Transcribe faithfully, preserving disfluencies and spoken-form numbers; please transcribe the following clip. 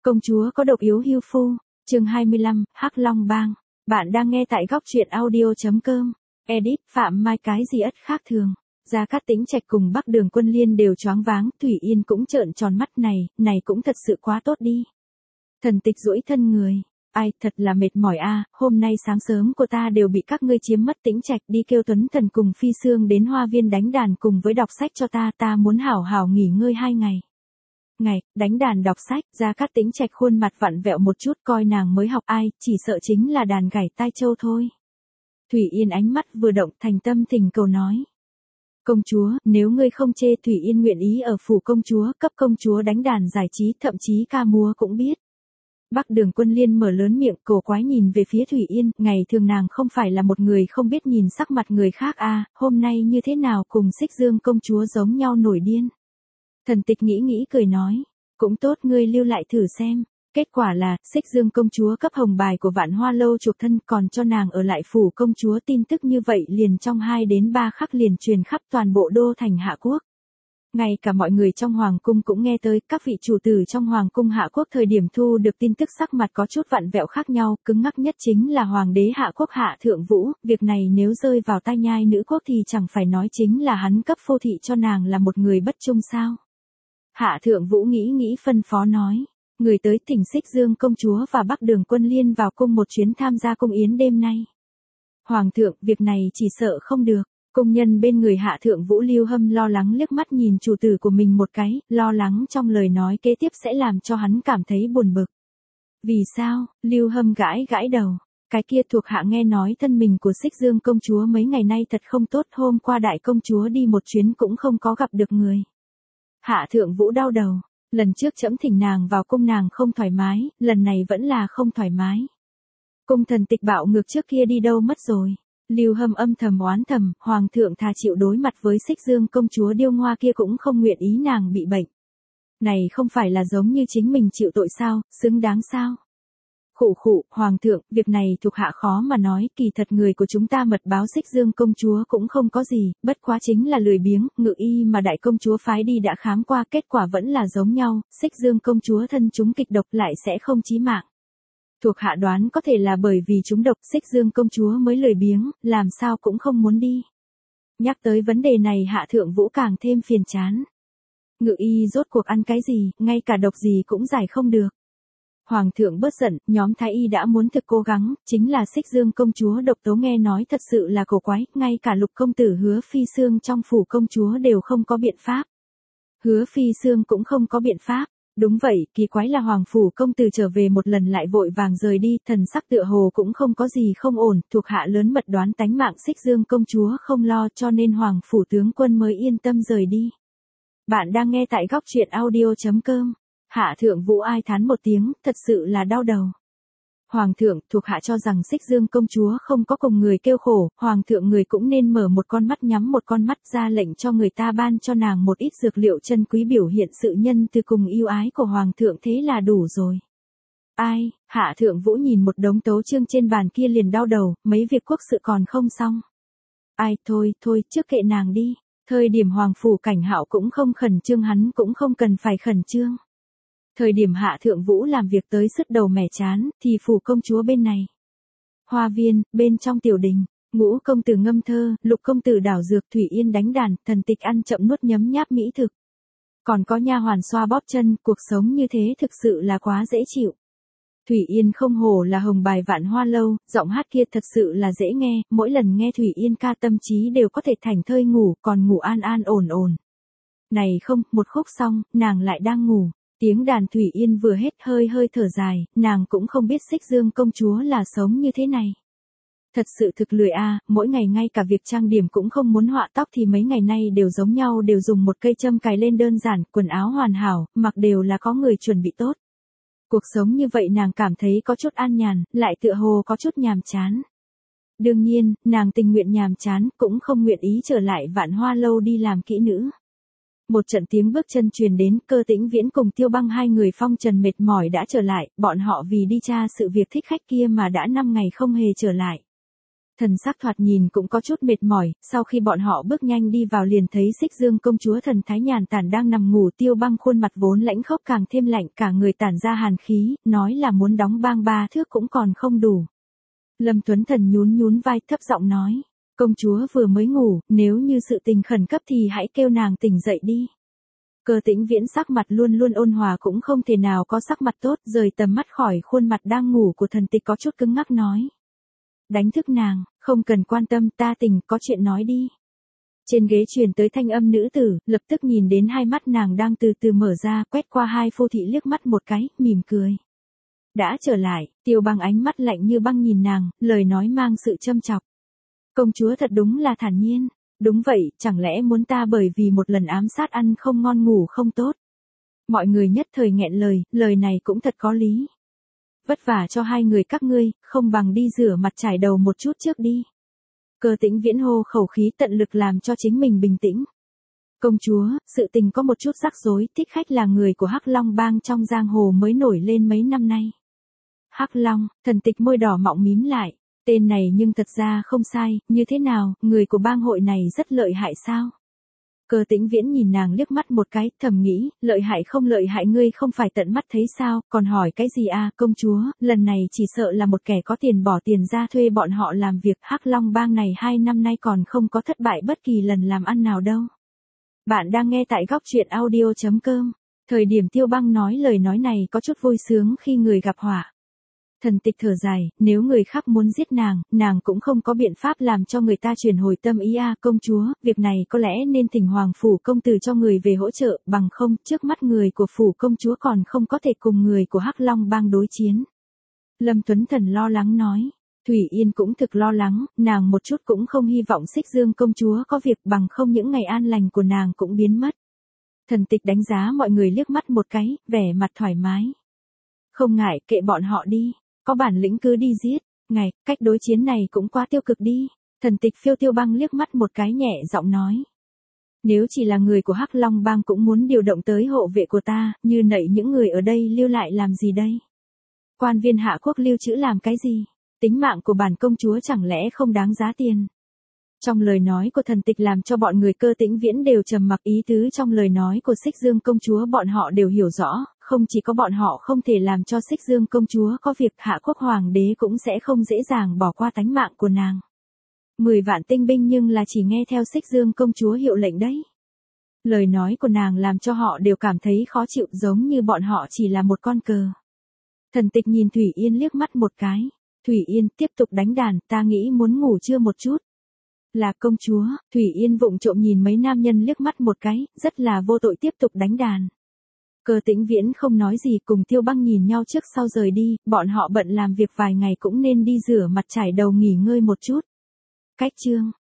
Công chúa có độc yếu hưu phu, chương hai mươi lăm, Hắc Long Bang. Bạn đang nghe tại góc truyện audio.com. Edit Phạm Mai cái gì ất khác thường. Gia Cát Tĩnh Trạch cùng Bắc Đường Quân Liên đều choáng váng, Thủy Yên cũng trợn tròn mắt này, này cũng thật sự quá tốt đi. Thần Tịch duỗi thân người, ai thật là mệt mỏi a, hôm nay sáng sớm của ta đều bị các ngươi chiếm mất. Tĩnh Trạch đi kêu Tuấn Thần cùng Phi Sương đến hoa viên đánh đàn cùng với đọc sách cho ta, ta muốn hảo hảo nghỉ ngơi hai ngày. Ngày, đánh đàn đọc sách, Gia Cát Tĩnh Trạch khuôn mặt vặn vẹo một chút, coi nàng mới học ai, chỉ sợ chính là đàn gảy tai châu thôi. Thủy Yên ánh mắt vừa động, thành tâm tình cầu nói. Công chúa, nếu ngươi không chê, Thủy Yên nguyện ý ở phủ công chúa, cấp công chúa đánh đàn giải trí, thậm chí ca múa cũng biết. Bắc Đường Quân Liên mở lớn miệng, cổ quái nhìn về phía Thủy Yên, ngày thường nàng không phải là một người không biết nhìn sắc mặt người khác à, hôm nay như thế nào cùng Xích Dương công chúa giống nhau nổi điên. Thần Tịch nghĩ nghĩ cười nói, cũng tốt, ngươi lưu lại thử xem. Kết quả là, Xích Dương công chúa cấp hồng bài của Vạn Hoa lâu chuộc thân, còn cho nàng ở lại phủ công chúa. Tin tức như vậy liền trong hai đến ba khắc liền truyền khắp toàn bộ đô thành Hạ Quốc. Ngay cả mọi người trong hoàng cung cũng nghe tới, các vị chủ tử trong hoàng cung Hạ Quốc thời điểm thu được tin tức sắc mặt có chút vặn vẹo khác nhau, cứng ngắc nhất chính là hoàng đế Hạ Quốc Hạ Thượng Vũ, việc này nếu rơi vào tai nhai nữ quốc thì chẳng phải nói chính là hắn cấp phô thị cho nàng là một người bất trung sao. Hạ Thượng Vũ nghĩ nghĩ phân phó nói, người tới thỉnh Xích Dương công chúa và Bắc Đường Quân Liên vào cung một chuyến tham gia cung yến đêm nay. Hoàng thượng, việc này chỉ sợ không được. Công nhân bên người Hạ Thượng Vũ Lưu Hâm lo lắng liếc mắt nhìn chủ tử của mình một cái, lo lắng trong lời nói kế tiếp sẽ làm cho hắn cảm thấy buồn bực. Vì sao? Lưu Hâm gãi gãi đầu. Cái kia thuộc hạ nghe nói thân mình của Xích Dương công chúa mấy ngày nay thật không tốt, hôm qua đại công chúa đi một chuyến cũng không có gặp được người. Hạ Thượng Vũ đau đầu, lần trước trẫm thỉnh nàng vào cung nàng không thoải mái, lần này vẫn là không thoải mái. Cung Thần Tịch bạo ngược trước kia đi đâu mất rồi. Lưu Hâm âm thầm oán thầm, hoàng thượng thà chịu đối mặt với Xích Dương công chúa điêu ngoa kia cũng không nguyện ý nàng bị bệnh. Này không phải là giống như chính mình chịu tội sao, xứng đáng sao? Khụ khụ, hoàng thượng, việc này thuộc hạ khó mà nói, kỳ thật người của chúng ta mật báo Xích Dương công chúa cũng không có gì, bất quá chính là lười biếng, ngự y mà đại công chúa phái đi đã khám qua, kết quả vẫn là giống nhau, Xích Dương công chúa thân chúng kịch độc lại sẽ không chí mạng. Thuộc hạ đoán có thể là bởi vì chúng độc, Xích Dương công chúa mới lười biếng, làm sao cũng không muốn đi. Nhắc tới vấn đề này Hạ Thượng Vũ càng thêm phiền chán. Ngự y rốt cuộc ăn cái gì, ngay cả độc gì cũng giải không được. Hoàng thượng bớt giận, nhóm thái y đã muốn thực cố gắng, chính là Xích Dương công chúa độc tố nghe nói thật sự là cổ quái, ngay cả Lục công tử Hứa Phi Sương trong phủ công chúa đều không có biện pháp. Hứa Phi Sương cũng không có biện pháp. Đúng vậy, kỳ quái là hoàng phủ công tử trở về một lần lại vội vàng rời đi, thần sắc tựa hồ cũng không có gì không ổn, thuộc hạ lớn mật đoán tánh mạng Xích Dương công chúa không lo, cho nên hoàng phủ tướng quân mới yên tâm rời đi. Bạn đang nghe tại góc truyện audio.com. Hạ Thượng Vũ ai thán một tiếng, thật sự là đau đầu. Hoàng thượng, thuộc hạ cho rằng Xích Dương công chúa không có cùng người kêu khổ, hoàng thượng người cũng nên mở một con mắt nhắm một con mắt, ra lệnh cho người ta ban cho nàng một ít dược liệu chân quý biểu hiện sự nhân từ cùng yêu ái của hoàng thượng, thế là đủ rồi. Ai? Hạ Thượng Vũ nhìn một đống tấu chương trên bàn kia liền đau đầu, mấy việc quốc sự còn không xong. Ai, thôi, thôi, trước kệ nàng đi. Thời điểm hoàng phủ Cảnh Hạo cũng không khẩn trương, hắn cũng không cần phải khẩn trương. Thời điểm Hạ Thượng Vũ làm việc tới sứt đầu mẻ chán, thì phủ công chúa bên này. Hoa viên, bên trong tiểu đình, Ngũ công tử ngâm thơ, Lục công tử đảo dược, Thủy Yên đánh đàn, Thần Tịch ăn chậm nuốt nhấm nháp mỹ thực. Còn có nha hoàn xoa bóp chân, cuộc sống như thế thực sự là quá dễ chịu. Thủy Yên không hổ là hồng bài Vạn Hoa lâu, giọng hát kia thật sự là dễ nghe, mỗi lần nghe Thủy Yên ca tâm trí đều có thể thảnh thơi ngủ, còn ngủ an an ổn ổn. Này không, một khúc xong, nàng lại đang ngủ. Tiếng đàn Thủy Yên vừa hết hơi hơi thở dài, nàng cũng không biết Xích Dương công chúa là sống như thế này. Thật sự thực lười a, à, mỗi ngày ngay cả việc trang điểm cũng không muốn họa tóc thì mấy ngày nay đều giống nhau, đều dùng một cây châm cài lên đơn giản, quần áo hoàn hảo, mặc đều là có người chuẩn bị tốt. Cuộc sống như vậy nàng cảm thấy có chút an nhàn, lại tựa hồ có chút nhàm chán. Đương nhiên, nàng tình nguyện nhàm chán, cũng không nguyện ý trở lại Vạn Hoa lâu đi làm kỹ nữ. Một trận tiếng bước chân truyền đến, Cơ Tĩnh Viễn cùng Tiêu Băng hai người phong trần mệt mỏi đã trở lại, bọn họ vì đi tra sự việc thích khách kia mà đã năm ngày không hề trở lại. Thần sắc thoạt nhìn cũng có chút mệt mỏi, sau khi bọn họ bước nhanh đi vào liền thấy Xích Dương công chúa thần thái nhàn tản đang nằm ngủ. Tiêu Băng khuôn mặt vốn lãnh khốc càng thêm lạnh, cả người tản ra hàn khí, nói là muốn đóng bang ba thước cũng còn không đủ. Lâm Tuấn Thần nhún nhún vai thấp giọng nói, công chúa vừa mới ngủ, nếu như sự tình khẩn cấp thì hãy kêu nàng tỉnh dậy đi. Cơ Tĩnh Viễn sắc mặt luôn luôn ôn hòa cũng không thể nào có sắc mặt tốt, rời tầm mắt khỏi khuôn mặt đang ngủ của thần tịch có chút cứng ngắc nói. Đánh thức nàng, không cần quan tâm, ta tỉnh, có chuyện nói đi. Trên ghế truyền tới thanh âm nữ tử, lập tức nhìn đến hai mắt nàng đang từ từ mở ra, quét qua hai phu thị liếc mắt một cái, mỉm cười. Đã trở lại, Tiêu Băng ánh mắt lạnh như băng nhìn nàng, lời nói mang sự châm chọc. Công chúa thật đúng là thản nhiên. Đúng vậy, chẳng lẽ muốn ta bởi vì một lần ám sát ăn không ngon ngủ không tốt. Mọi người nhất thời nghẹn lời, lời này cũng thật có lý. Vất vả cho hai người các ngươi, không bằng đi rửa mặt trải đầu một chút trước đi. Cơ Tĩnh Viễn hô khẩu khí tận lực làm cho chính mình bình tĩnh. Công chúa, sự tình có một chút rắc rối, Thích Khách là người của Hắc Long bang trong giang hồ mới nổi lên mấy năm nay. Hắc Long, thần tịch môi đỏ mọng mím lại. Tên này nhưng thật ra không sai, như thế nào, người của bang hội này rất lợi hại sao? Cơ Tĩnh Viễn nhìn nàng liếc mắt một cái, thầm nghĩ, lợi hại không lợi hại ngươi không phải tận mắt thấy sao, còn hỏi cái gì à, công chúa, lần này chỉ sợ là một kẻ có tiền bỏ tiền ra thuê bọn họ làm việc. Hắc Long bang này hai năm nay còn không có thất bại bất kỳ lần làm ăn nào đâu. Bạn đang nghe tại góc truyện audio chấm com. Thời điểm Tiêu Băng nói lời nói này có chút vui sướng khi người gặp họa. Thần tịch thở dài, nếu người khác muốn giết nàng, nàng cũng không có biện pháp làm cho người ta chuyển hồi tâm ý a, công chúa, việc này có lẽ nên thỉnh Hoàng phủ công tử cho người về hỗ trợ, bằng không, trước mắt người của phủ công chúa còn không có thể cùng người của Hắc Long bang đối chiến. Lâm Tuấn Thần lo lắng nói, Thủy Yên cũng thực lo lắng, nàng một chút cũng không hy vọng Xích Dương công chúa có việc, bằng không những ngày an lành của nàng cũng biến mất. Thần tịch đánh giá mọi người liếc mắt một cái, vẻ mặt thoải mái. Không ngại, kệ bọn họ đi. Có bản lĩnh cứ đi giết, ngài, cách đối chiến này cũng quá tiêu cực đi. Thần tịch phiêu Tiêu Băng liếc mắt một cái nhẹ giọng nói. Nếu chỉ là người của Hắc Long bang cũng muốn điều động tới hộ vệ của ta, như nậy những người ở đây lưu lại làm gì đây? Quan viên hạ quốc lưu trữ làm cái gì? Tính mạng của bản công chúa chẳng lẽ không đáng giá tiền? Trong lời nói của thần tịch làm cho bọn người Cơ Tĩnh Viễn đều trầm mặc, ý tứ trong lời nói của Xích Dương công chúa bọn họ đều hiểu rõ, không chỉ có bọn họ không thể làm cho Xích Dương công chúa có việc, hạ quốc hoàng đế cũng sẽ không dễ dàng bỏ qua tánh mạng của nàng. Mười vạn tinh binh nhưng là chỉ nghe theo Xích Dương công chúa hiệu lệnh đấy. Lời nói của nàng làm cho họ đều cảm thấy khó chịu, giống như bọn họ chỉ là một con cờ. Thần tịch nhìn Thủy Yên liếc mắt một cái. Thủy Yên tiếp tục đánh đàn, ta nghĩ muốn ngủ trưa một chút. Là công chúa, Thủy Yên vụng trộm nhìn mấy nam nhân liếc mắt một cái, rất là vô tội tiếp tục đánh đàn. Cơ Tĩnh Viễn không nói gì, cùng Tiêu Băng nhìn nhau trước sau rời đi, bọn họ bận làm việc vài ngày cũng nên đi rửa mặt trải đầu nghỉ ngơi một chút. Cách chương